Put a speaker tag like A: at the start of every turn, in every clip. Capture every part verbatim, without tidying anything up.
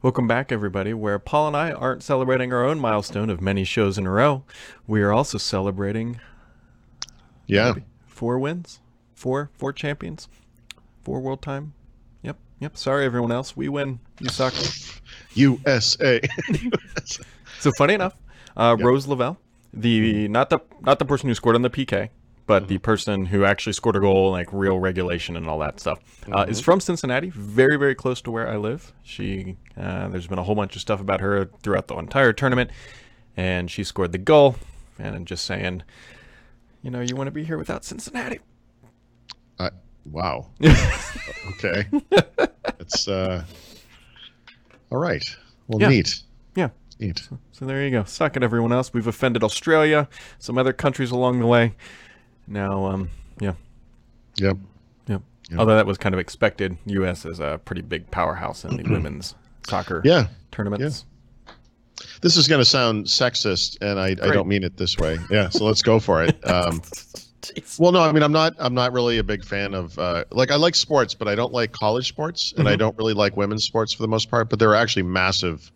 A: Welcome back, everybody, where Paul and I aren't celebrating our own milestone of many shows in a row. We are also celebrating
B: Yeah.
A: maybe four wins, four, four champions, four world time. Yep, yep. Sorry, everyone else. We win. You suck.
B: U S A.
A: So funny enough, uh,
B: Yep.
A: Rose Lavelle, the not the not the person who scored on the P K, but the person who actually scored a goal, like real regulation and all that stuff, uh, is from Cincinnati, very very close to where I live. She uh, there's been a whole bunch of stuff about her throughout the entire tournament, and she scored the goal. And I'm just saying, you know, you want to be here without Cincinnati.
B: I, wow. Okay. It's uh. All right. Well,
A: Yeah.
B: neat.
A: Yeah.
B: Neat.
A: So there you go. Suck it, everyone else. We've offended Australia, some other countries along the way. Now, um, yeah.
B: Yep.
A: Yep.
B: Yep.
A: Although that was kind of expected. U S is a pretty big powerhouse in the women's soccer
B: Yeah.
A: tournaments.
B: This is going to sound sexist, and I, I
A: Great.
B: don't mean it this way. Yeah. So let's go for it. Um,
A: Jeez.
B: well, no, I mean, I'm not. I'm not really a big fan of. Uh, like, I like sports, but I don't like college sports, and I
A: Mhm.
B: don't really like women's sports for the most part. But there are actually massive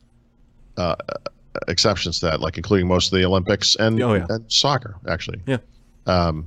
B: uh, exceptions to that, like including most of the Olympics and,
A: Oh, yeah.
B: and soccer, actually.
A: Yeah.
B: Um,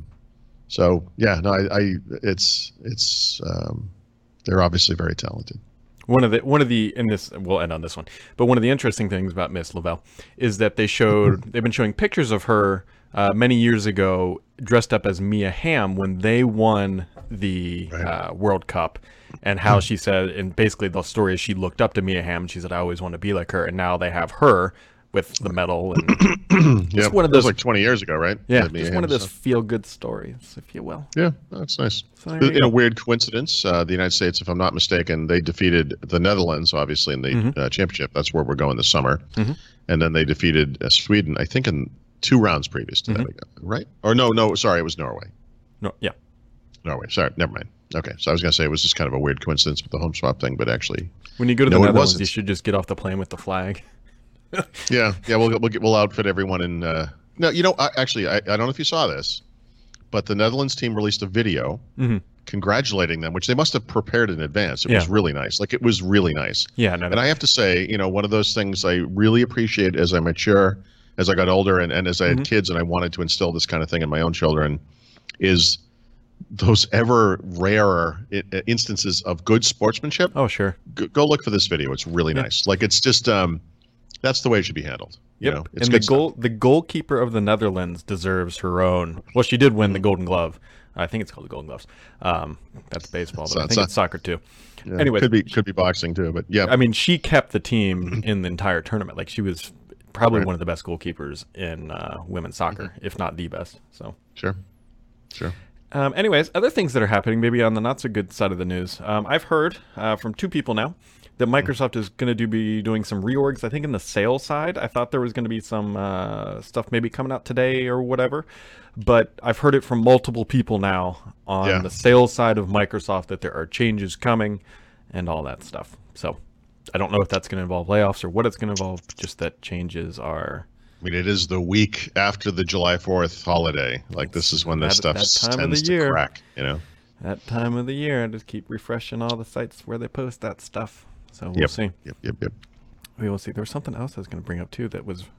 B: so yeah, no, I, I it's it's um, they're obviously very talented.
A: One of the one of the in this we'll end on this one, but one of the interesting things about Miss Lavelle is that they showed they've been showing pictures of her uh, many years ago dressed up as Mia Hamm when they won the
B: Right.
A: uh, World Cup, and how she said, and basically the story is she looked up to Mia Hamm and she said, I always want to be like her, and now they have her with the medal and
B: Yeah,
A: one of
B: that was
A: those-
B: like twenty years ago, right?
A: yeah,
B: That Mia
A: just one of
B: Hamm
A: those
B: stuff.
A: feel good stories, if you will.
B: Yeah, that's nice.
A: So there you
B: In
A: go.
B: a weird coincidence, uh, the United States, if I'm not mistaken, they defeated the Netherlands, obviously, in the
A: Mhm.
B: uh, championship. That's where we're going this summer.
A: Mhm.
B: And then they defeated uh, Sweden, I think, in two rounds previous to that, right? Or no, no, sorry, it was Norway.
A: No, yeah.
B: Norway, sorry, never mind. Okay, so I was going to say it was just kind of a weird coincidence with the home swap thing, but actually,
A: When you go to
B: No,
A: the
B: it
A: Netherlands,
B: wasn't.
A: you should just get off the plane with the flag.
B: yeah, yeah, we'll we'll, get, we'll outfit everyone in. Uh, no, you know, I, actually, I, I don't know if you saw this, but the Netherlands team released a video
A: Mhm.
B: congratulating them, which they must have prepared in advance. It was
A: Yeah.
B: really nice. Like, it was really nice.
A: Yeah, no,
B: And I have to say, you know, one of those things I really appreciate as I mature, as I got older, and, and as I had
A: Mhm.
B: kids, and I wanted to instill this kind of thing in my own children, is those ever rarer i- i- instances of good sportsmanship.
A: oh sure.
B: Go, go look for this video. It's really
A: Yeah.
B: nice. Like, it's just, um, that's the way it should be handled. You
A: Yep.
B: know, it's
A: And the
B: good stuff.
A: goal the goalkeeper of the Netherlands deserves her own. Well, she did win the Golden Glove. I think it's called the Golden Gloves. Um, that's baseball, but I
B: So-
A: think
B: so-
A: it's soccer too.
B: Yeah,
A: Anyways,
B: could be could be boxing too, but yeah,
A: I mean, she kept the team in the entire tournament. Like she was probably
B: Right.
A: one of the best goalkeepers in uh, women's soccer, if not the best. So.
B: sure, sure.
A: Um, anyways, other things that are happening, maybe on the not so good side of the news. Um, I've heard uh, from two people now that Microsoft is going to do be doing some reorgs. I think in the sales side, I thought there was going to be some uh, stuff maybe coming out today or whatever, but I've heard it from multiple people now on
B: Yeah.
A: the sales side of Microsoft that there are changes coming and all that stuff. So I don't know if that's going to involve layoffs or what it's going to involve. Just that changes are.
B: I mean, it is the week after the July fourth holiday. Like, this is when this
A: That-
B: stuff
A: that time of
B: tends
A: the
B: to
A: year.
B: crack. You know.
A: That time of the year, I just keep refreshing all the sites where they post that stuff. So we'll
B: Yep.
A: see.
B: Yep. Yep. Yep.
A: We will see. There was something else I was going to bring up too that was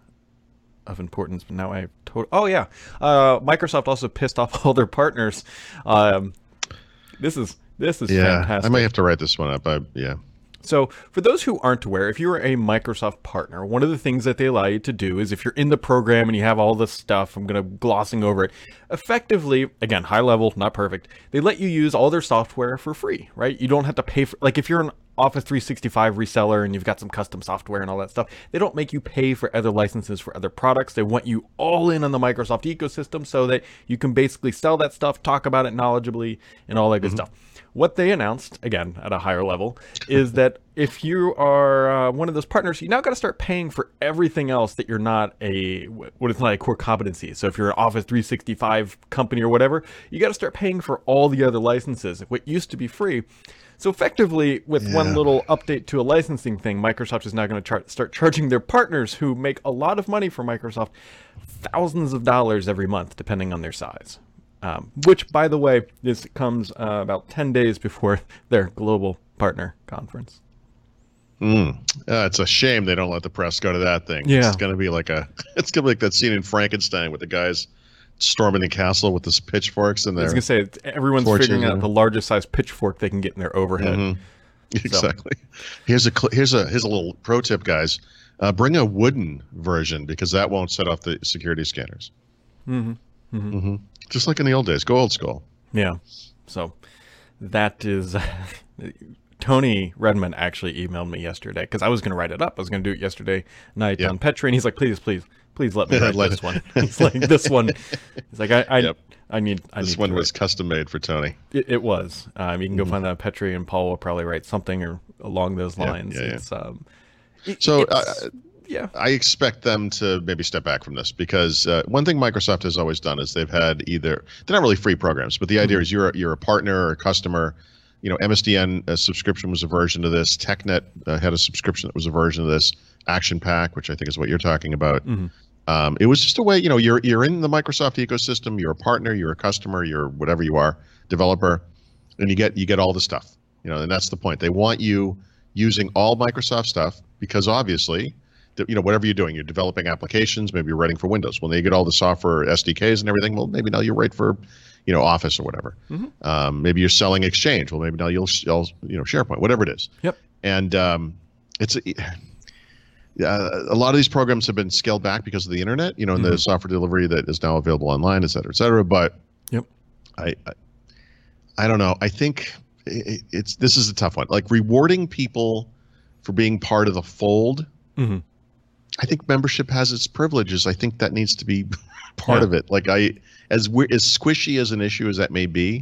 A: of importance, but now I told. Oh yeah, uh, Microsoft also pissed off all their partners. Um, this is this is
B: Yeah,
A: fantastic.
B: I might have to write this one up. I, yeah.
A: So, for those who aren't aware, if you're a Microsoft partner, one of the things that they allow you to do is if you're in the program and you have all this stuff, I'm going to glossing over it. Effectively, again, high level, not perfect, they let you use all their software for free, right? You don't have to pay for, like if you're an Office three sixty-five reseller and you've got some custom software and all that stuff, they don't make you pay for other licenses for other products. They want you all in on the Microsoft ecosystem so that you can basically sell that stuff, talk about it knowledgeably, and all that good stuff. What they announced, again, at a higher level, is that if you are uh, one of those partners, you now got to start paying for everything else that you're not a, what is not a core competency. So if you're an Office three sixty-five company or whatever, you got to start paying for all the other licenses. What used to be free. So effectively, with one
B: Yeah.
A: little update to a licensing thing, Microsoft is now going to char- start charging their partners who make a lot of money for Microsoft thousands of dollars every month, depending on their size. Um, which, by the way, this comes uh, about ten days before their global partner conference.
B: Mm. Uh, it's a shame they don't let the press go to that thing.
A: Yeah.
B: It's going to be like a, it's going to be like that scene in Frankenstein with the guys storming the castle with the pitchforks and
A: I was
B: their
A: gonna say it's- everyone's
B: torches,
A: figuring
B: you
A: out
B: know?
A: the largest size pitchfork they can get in their overhead.
B: Mhm. Exactly. Here's a cl- here's a here's a little pro tip, guys. Uh, bring a wooden version because that won't set off the security scanners.
A: hmm hmm
B: hmm Just like in the old days. Go old school.
A: Yeah. So that is Tony Redmond actually emailed me yesterday because I was going to write it up. I was going to do it yesterday night
B: Yeah.
A: on Petri, and he's like, please, please, please let me write
B: Let
A: this
B: it-
A: one. He's like, this one. He's like, I, I,
B: Yep.
A: I need, I
B: This
A: need
B: one
A: to
B: was
A: write.
B: custom made for Tony.
A: It, it was. Um, you can go
B: Mhm.
A: find that on Petri, and Paul will probably write something or along those
B: Yeah,
A: lines.
B: yeah, yeah.
A: It's um, it-
B: So,
A: it's-
B: uh,
A: yeah,
B: I expect them to maybe step back from this because uh, one thing Microsoft has always done is they've had either they're not really free programs, but the idea is you're you're a partner or a customer. You know, M S D N uh, subscription was a version of this. TechNet uh, had a subscription that was a version of this. Action Pack, which I think is what you're talking about.
A: Mhm.
B: Um, it was just a way. You know, you're you're in the Microsoft ecosystem. You're a partner. You're a customer. You're whatever you are, developer, and you get you get all the stuff. You know, and that's the point. They want you using all Microsoft stuff because obviously, you know, whatever you're doing, you're developing applications, maybe you're writing for Windows. When they get all the software S D Ks and everything, well, maybe now you write for, you know, Office or whatever.
A: Mhm.
B: Um, maybe you're selling Exchange. Well, maybe now you'll, you'll you know, SharePoint, whatever it is.
A: Yep.
B: And um, it's uh, a lot of these programs have been scaled back because of the internet, you know, and the
A: Mhm.
B: software delivery that is now available online, et cetera, et cetera. But
A: Yep.
B: I, I, I don't know. I think it, it's this is a tough one. Like rewarding people for being part of the fold.
A: hmm
B: I think membership has its privileges. I think that needs to be part
A: Yeah.
B: of it. Like I, as we as squishy as an issue as that may be,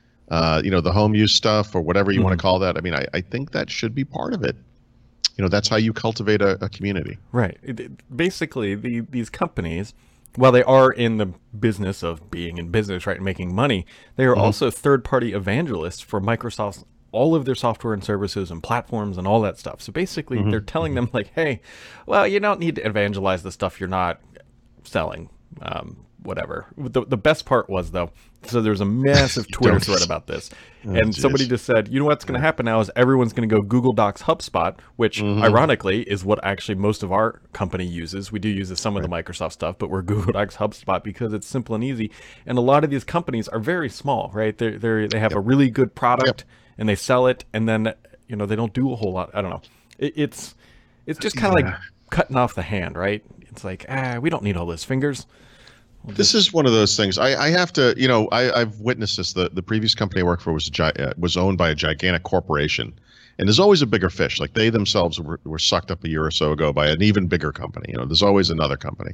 B: uh, you know, the home use stuff or whatever you want
A: Mhm.
B: to call that. I mean, I, I think that should be part of it. You know, that's how you cultivate a, a community.
A: Right. It, it- basically, the, these companies, while they are in the business of being in business, right, and making money, they are
B: Mhm.
A: also third-party evangelists for Microsoft's all of their software and services and platforms and all that stuff. So basically,
B: Mhm.
A: they're telling them like, hey, well, you don't need to evangelize the stuff you're not selling. Um, whatever. The, the best part was though, so there's a massive Twitter
B: Don't-
A: thread about this,
B: Oh,
A: and somebody
B: jeez.
A: just said, you know what's going to happen now is everyone's going to go Google Docs HubSpot, which
B: Mhm.
A: ironically is what actually most of our company uses. We do use some of the Microsoft stuff, but we're Google Docs HubSpot because it's simple and easy. And a lot of these companies are very small, right? They they they have a really good product and they sell it, and then you know they don't do a whole lot. I don't know. It, it's it's just kind of
B: Yeah.
A: like cutting off the hand, right? It's like ah, we don't need all those fingers.
B: This is one of those things. I, I have to, you know, I, I've witnessed this. The the previous company I worked for was a, gi- uh, was owned by a gigantic corporation, and there's always a bigger fish. Like they themselves were, were sucked up a year or so ago by an even bigger company. You know, there's always another company.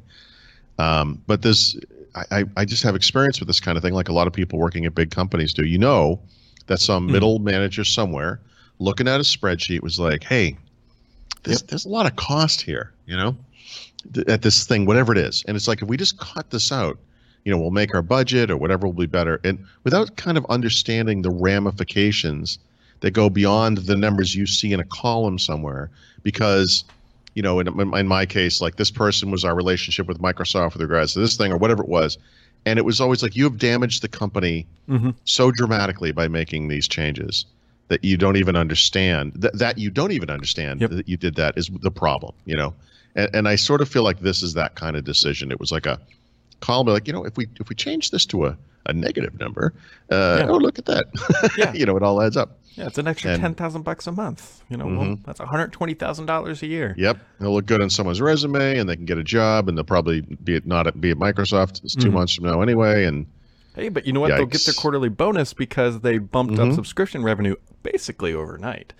B: Um, but this, I, I I just have experience with this kind of thing. Like a lot of people working at big companies do. You know, that some
A: Mhm.
B: middle manager somewhere looking at a spreadsheet was like, hey, there's there's a lot of cost here. You know. th- at this thing, whatever it is. And it's like, if we just cut this out, you know, we'll make our budget or whatever will be better. And without kind of understanding the ramifications that go beyond the numbers you see in a column somewhere, because, you know, in, in my case, like this person was our relationship with Microsoft with regards to this thing or whatever it was. And it was always like, you have damaged the company
A: Mm-hmm.
B: so dramatically by making these changes that you don't even understand that, that you don't even understand
A: Yep.
B: that you did that is the problem, you know? And, and I sort of feel like this is that kind of decision. It was like a column, like, you know, if we, if we change this to a, a negative number, uh,
A: Yeah.
B: oh, look at that.
A: Yeah.
B: You know, it all adds up.
A: Yeah, it's an extra
B: And-
A: ten thousand bucks a month. You know, well,
B: Mhm.
A: that's one hundred twenty thousand dollars a year.
B: Yep. It'll look good on someone's resume and they can get a job and they'll probably be at not at, be at Microsoft it's two
A: Mhm.
B: months from now anyway. And
A: Hey, but you know what? They'll get their
B: Yikes.
A: quarterly bonus because they bumped up
B: Mhm.
A: subscription revenue basically overnight.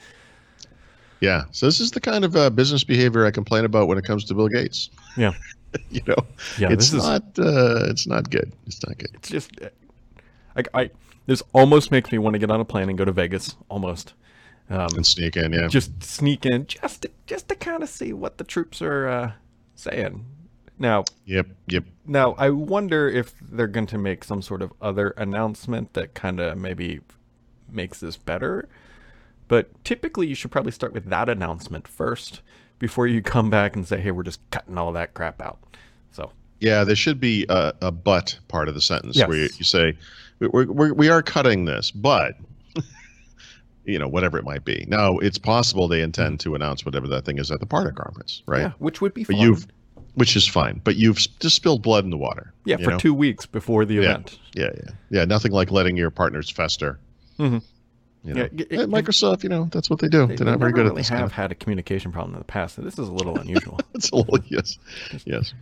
B: yeah, so this is the kind of uh, business behavior I complain about when it comes to Bill Gates.
A: Yeah.
B: You know,
A: Yeah,
B: it's
A: this is
B: not, uh, it's not good. It's not good.
A: it's just like I this almost makes me want to get on a plane and go to Vegas almost. Um,
B: And sneak in, yeah.
A: just sneak in just to, just to kind of see what the troops are uh, saying. Now,
B: Yep, yep.
A: Now, I wonder if they're going to make some sort of other announcement that kind of maybe makes this better. But typically, you should probably start with that announcement first before you come back and say, hey, we're just cutting all that crap out. So,
B: Yeah, there should be a, a but part of the sentence
A: Yes.
B: where you, you say, we're, we're, we are cutting this, but you know, whatever it might be. Now, it's possible they intend to announce whatever that thing is at the partner conference, right?
A: Yeah, which would be
B: but
A: fun.
B: You've, which is fine, but you've just spilled blood in the water.
A: Yeah, for
B: know?
A: two weeks before the
B: yeah.
A: event.
B: Yeah, yeah, yeah. Nothing like letting your partners fester.
A: Mm-hmm.
B: You know?
A: Yeah, it,
B: At Microsoft, you know, that's what they do.
A: They,
B: They're not
A: they
B: very
A: never
B: good
A: really
B: at this.
A: have
B: Kind of.
A: had a communication problem in the past. So this is a little unusual.
B: It's a little yes, yes.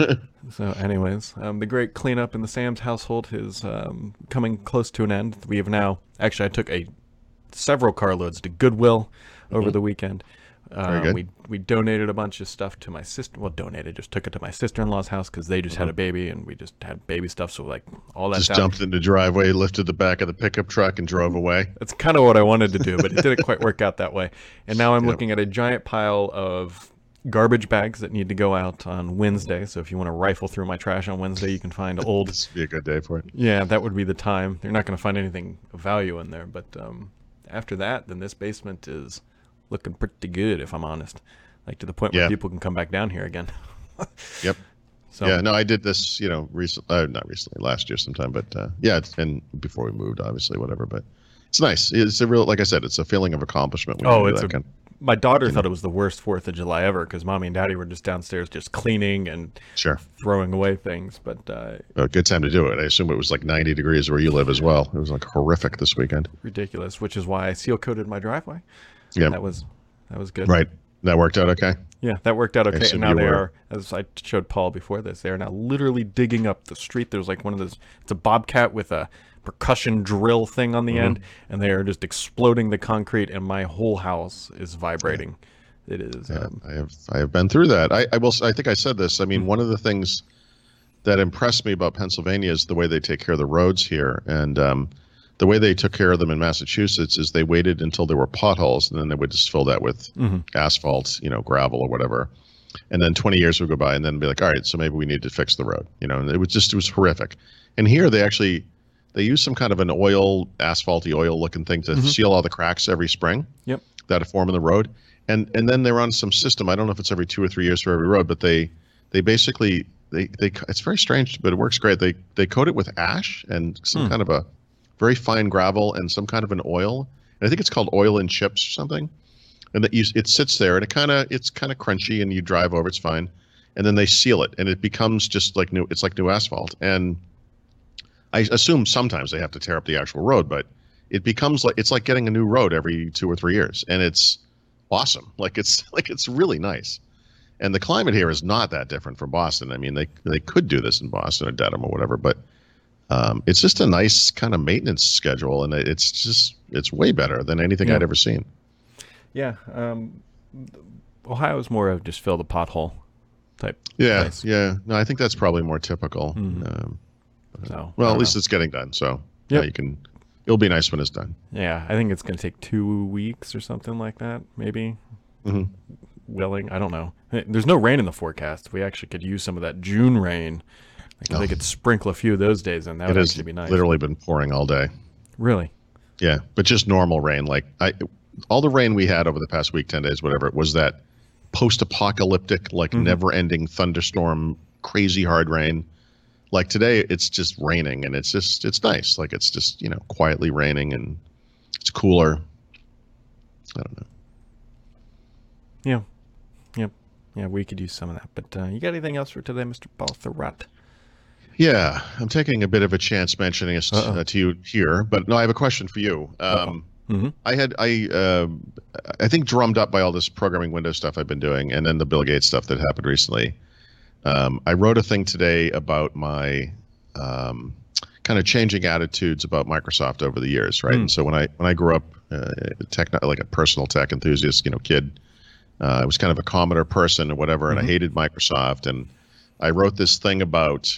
A: So, anyways, um, the great cleanup in the Sam's household is um, coming close to an end. We have now actually I took a several carloads to Goodwill over
B: Mm-hmm.
A: the weekend.
B: Very
A: Um,
B: good.
A: we we donated a bunch of stuff to my sister. Well, donated, just took it to my sister-in-law's house because they just had a baby and we just had baby stuff. So like all that
B: Just
A: stuff.
B: jumped in the driveway, lifted the back of the pickup truck, and drove away.
A: That's kind of what I wanted to do, but it didn't quite work out that way. And now I'm
B: Yep.
A: looking at a giant pile of garbage bags that need to go out on Wednesday. So if you want to rifle through my trash on Wednesday, you can find old.
B: This would be a good day for it.
A: Yeah, that would be the time. They're not going to find anything of value in there, but um, after that, then this basement is looking pretty good, if I'm honest. Like to the point where
B: Yeah.
A: people can come back down here again.
B: Yep.
A: So
B: Yeah, no, I did this, you know, recent, uh, not recently, last year sometime, but uh, yeah, it's, and before we moved, obviously, whatever. But it's nice. It's a real, like I said, it's a feeling of accomplishment. When
A: Oh,
B: you do
A: it's
B: that
A: a-
B: kind
A: my daughter thought it was the worst Fourth of July ever because mommy and daddy were just downstairs just cleaning and
B: Sure.
A: throwing away things. But uh,
B: A good time to do it. I assume it was like ninety degrees where you live as well. It was like horrific this weekend.
A: ridiculous, which is why I seal coated my driveway.
B: Yeah.
A: That was that was good.
B: Right. That worked out okay.
A: Yeah, that worked out okay.
B: assume
A: And now
B: you
A: they
B: were-
A: are, as I showed Paul before this, they are now literally digging up the street. There's like one of those, it's a bobcat with a percussion drill thing on the
B: Mm-hmm.
A: end, and they are just exploding the concrete, and my whole house is vibrating. It is.
B: Yeah,
A: Um,
B: I have I have been through that. I, I will. s- I think I said this. I mean, one of the things that impressed me about Pennsylvania is the way they take care of the roads here, and um, the way they took care of them in Massachusetts is they waited until there were potholes, and then they would just fill that with
A: Mhm.
B: asphalt, you know, gravel or whatever. And then twenty years would go by, and then be like, all right, so maybe we need to fix the road, you know. And it was just it was horrific. And here they actually they use some kind of an oil, asphalty oil looking thing to
A: Mhm.
B: seal all the cracks every spring
A: Yep.
B: that form in the road. And and then they're on some system. I don't know if it's every two or three years for every road, but they they basically they they it's very strange, but it works great. They they coat it with ash and some
A: Hmm.
B: kind of a very fine gravel and some kind of an oil. And I think it's called oil and chips or something. And that you it sits there and it kind of it's kind of crunchy and you drive over, it's fine. And then they seal it and it becomes just like new. It's like new asphalt. And I assume sometimes they have to tear up the actual road, but it becomes like it's like getting a new road every two or three years, and it's awesome. Like it's like it's really nice. And the climate here is not that different from Boston. I mean, they they could do this in Boston or Dedham or whatever, but um, it's just a nice kind of maintenance schedule, and it's just it's way better than anything
A: Yeah.
B: I'd ever seen.
A: Yeah. Um, Ohio's more of just fill the pothole type.
B: Yeah,
A: place.
B: yeah. No, I think that's probably more typical.
A: Mhm.
B: Um,
A: So, I
B: well,
A: don't
B: at least
A: know.
B: it's getting done, so
A: Yep.
B: yeah, you can. It'll be nice when it's done.
A: Yeah, I think it's going to take two weeks or something like that, maybe.
B: hmm
A: Willing, I don't know. Hey, there's no rain in the forecast. We actually could use some of that June rain. Like if
B: Oh.
A: they could sprinkle a few of those days, and that
B: It
A: would
B: has
A: actually be nice.
B: literally been pouring all day.
A: Really?
B: Yeah, but just normal rain. Like I, all the rain we had over the past week, ten days, whatever, it was that post-apocalyptic, like
A: Mhm.
B: never-ending thunderstorm, crazy hard rain. Like today, it's just raining, and it's just it's nice. Like it's just you know quietly raining, and it's cooler. I don't know.
A: Yeah. Yep. Yeah, we could use some of that. But uh, you got anything else for today, Mister Baltharat?
B: Yeah, I'm taking a bit of a chance mentioning this
A: Uh-oh.
B: uh, to you here, but no, I have a question for you. Um,
A: Mm-hmm.
B: I had I uh, I think drummed up by all this programming Windows stuff I've been doing, and then the Bill Gates stuff that happened recently. Um, I wrote a thing today about my um, kind of changing attitudes about Microsoft over the years, right?
A: Mm.
B: And so when I when I grew up, uh, tech like a personal tech enthusiast, you know, kid, uh, I was kind of a Commodore person or whatever, and
A: Mhm.
B: I hated Microsoft. And I wrote this thing about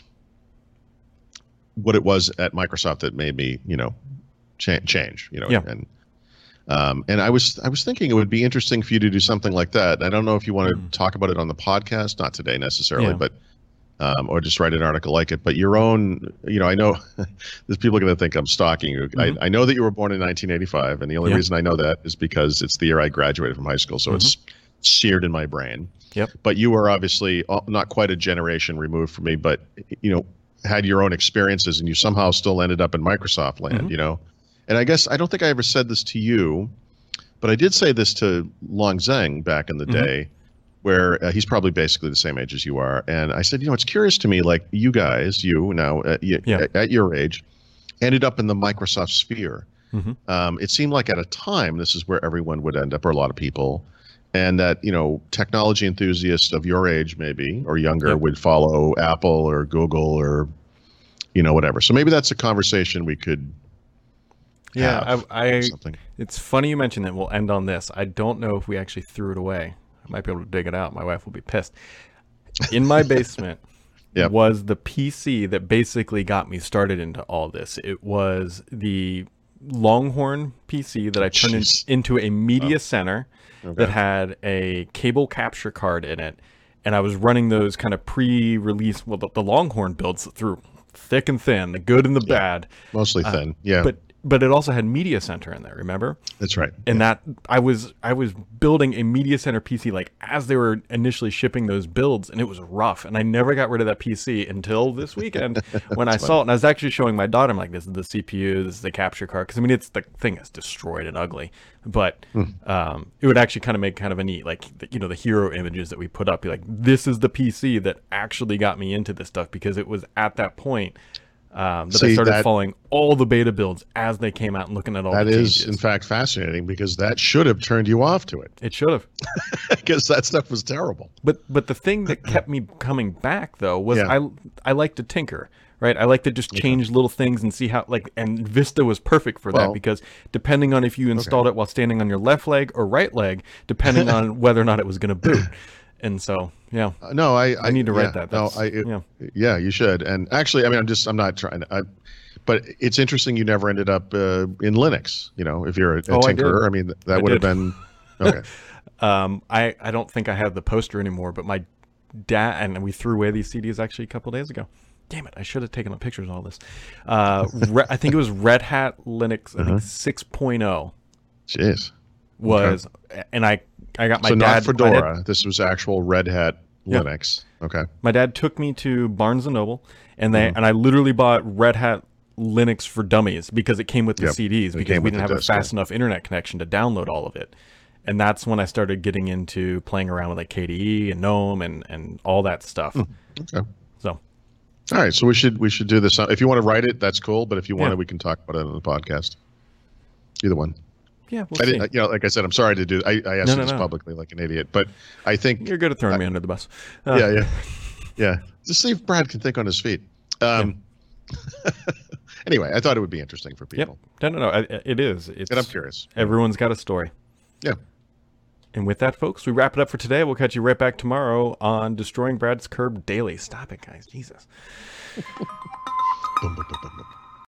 B: what it was at Microsoft that made me, you know, cha- change, you know,
A: Yeah.
B: and um, and I was I was thinking it would be interesting for you to do something like that. I don't know if you want to
A: Mm.
B: talk about it on the podcast, not today necessarily,
A: Yeah.
B: but um, or just write an article like it. But your own, you know, I know there's people going to think I'm stalking you.
A: Mhm.
B: I, I know that you were born in nineteen eighty-five, and the only
A: Yeah.
B: reason I know that is because it's the year I graduated from high school, so it's seared in my brain.
A: Yep.
B: But you were obviously uh, not quite a generation removed from me, but you know, had your own experiences, and you somehow still ended up in Microsoft land,
A: Mhm.
B: you know. And I guess I don't think I ever said this to you, but I did say this to Long Zheng back in the
A: Mm-hmm.
B: day, where uh, he's probably basically the same age as you are. And I said, you know, it's curious to me, like you guys, you now uh, you,
A: Yeah.
B: at, at your age, ended up in the Microsoft sphere.
A: Mm-hmm.
B: Um, it seemed like at a time this is where everyone would end up, or a lot of people, and that, you know, technology enthusiasts of your age maybe or younger
A: Yep.
B: would follow Apple or Google or, you know, whatever. So maybe that's a conversation we could
A: Yeah,
B: have
A: I,
B: or
A: I
B: something.
A: it's funny you mentioned that. We'll end on this. I don't know if we actually threw it away. I might be able to dig it out. My wife will be pissed. In my basement
B: Yep.
A: was the P C that basically got me started into all this. It was the Longhorn P C that I turned in,
B: Jeez.
A: into a media center
B: Okay.
A: that had a cable capture card in it. And I was running those kind of pre-release, well, the, the Longhorn builds through thick and thin, the good and the bad.
B: Mostly thin. yeah,
A: But but it also had Media Center in there, remember?
B: that's right.
A: And that I was I was building a Media Center P C like as they were initially shipping those builds, and it was rough. And I never got rid of that P C until this weekend when I saw it. And I was actually showing my daughter, I'm like, this is the C P U, this is the capture card. Because I mean, it's the thing is destroyed and ugly, but um, it would actually kind of make kind of a neat, like the, you know, the hero images that we put up. Be like, this is the P C that actually got me into this stuff, because it was at that point. Um, that I
B: See,
A: started
B: that-
A: following all the beta builds as they came out and looking at all
B: That
A: the
B: is,
A: changes.
B: in fact, fascinating, because that should have turned you off to it,
A: It should have.
B: because that stuff was terrible.
A: But but the thing that kept me coming back though was
B: Yeah.
A: I I like to tinker, right? I like to just change little things and see how, like, and Vista was perfect for that,
B: Well-
A: because depending on if you installed it while standing on your left leg or right leg, depending on whether or not it was going to boot. And so, yeah.
B: Uh, no, I, I
A: I need to write
B: yeah,
A: that.
B: No,
A: That's-
B: I, it-
A: yeah.
B: yeah, you should. And actually, I mean, I'm just, I'm not trying to, I, but it's interesting you never ended up uh, in Linux. You know, if you're a, a
A: Oh, I did.
B: tinkerer, I, mean, that
A: I
B: would have
A: did.
B: been okay.
A: Um, I, I don't think I have the poster anymore, but my dad, and we threw away these C Ds actually a couple days ago. Damn it, I should have taken pictures of all this. Uh, Re- I think it was Red Hat Linux, I
B: Uh-huh.
A: think six point oh
B: Jeez.
A: was, and I, I got my
B: so
A: dad.
B: not
A: my dad-
B: Fedora. This was actual Red Hat
A: Yeah.
B: Linux. Okay.
A: My dad took me to Barnes and Noble, and
B: Mm-hmm.
A: they and I literally bought Red Hat Linux for Dummies because it came with the
B: Yep.
A: C Ds,
B: It
A: because
B: came
A: we
B: with
A: didn't
B: the
A: have a
B: disk, yeah.
A: fast enough internet connection to download all of it. And that's when I started getting into playing around with like K D E and GNOME and, and all that stuff.
B: Okay.
A: So
B: All right. So we should we should do this. If you want to write it, that's cool. But if you want
A: Yeah.
B: to, we can talk about it on the podcast. Either one.
A: yeah, we'll
B: I
A: see.
B: didn't, you know, like I said, I'm sorry to do. I, I asked
A: No,
B: you
A: no,
B: this
A: no.
B: publicly like an idiot, but I think
A: You're good at throwing me under the bus. Uh,
B: yeah, yeah, yeah. Just see if Brad can think on his feet. Um, anyway, I thought it would be interesting for
A: Yep.
B: people,
A: No, no, no. I, it is. It's,
B: and I'm curious.
A: everyone's got a story.
B: Yeah.
A: And with that, folks, we wrap it up for today. We'll catch you right back tomorrow on Destroying Brad's Curb Daily. Stop it, guys. Jesus.
B: Boom, boom, boom, boom, boom.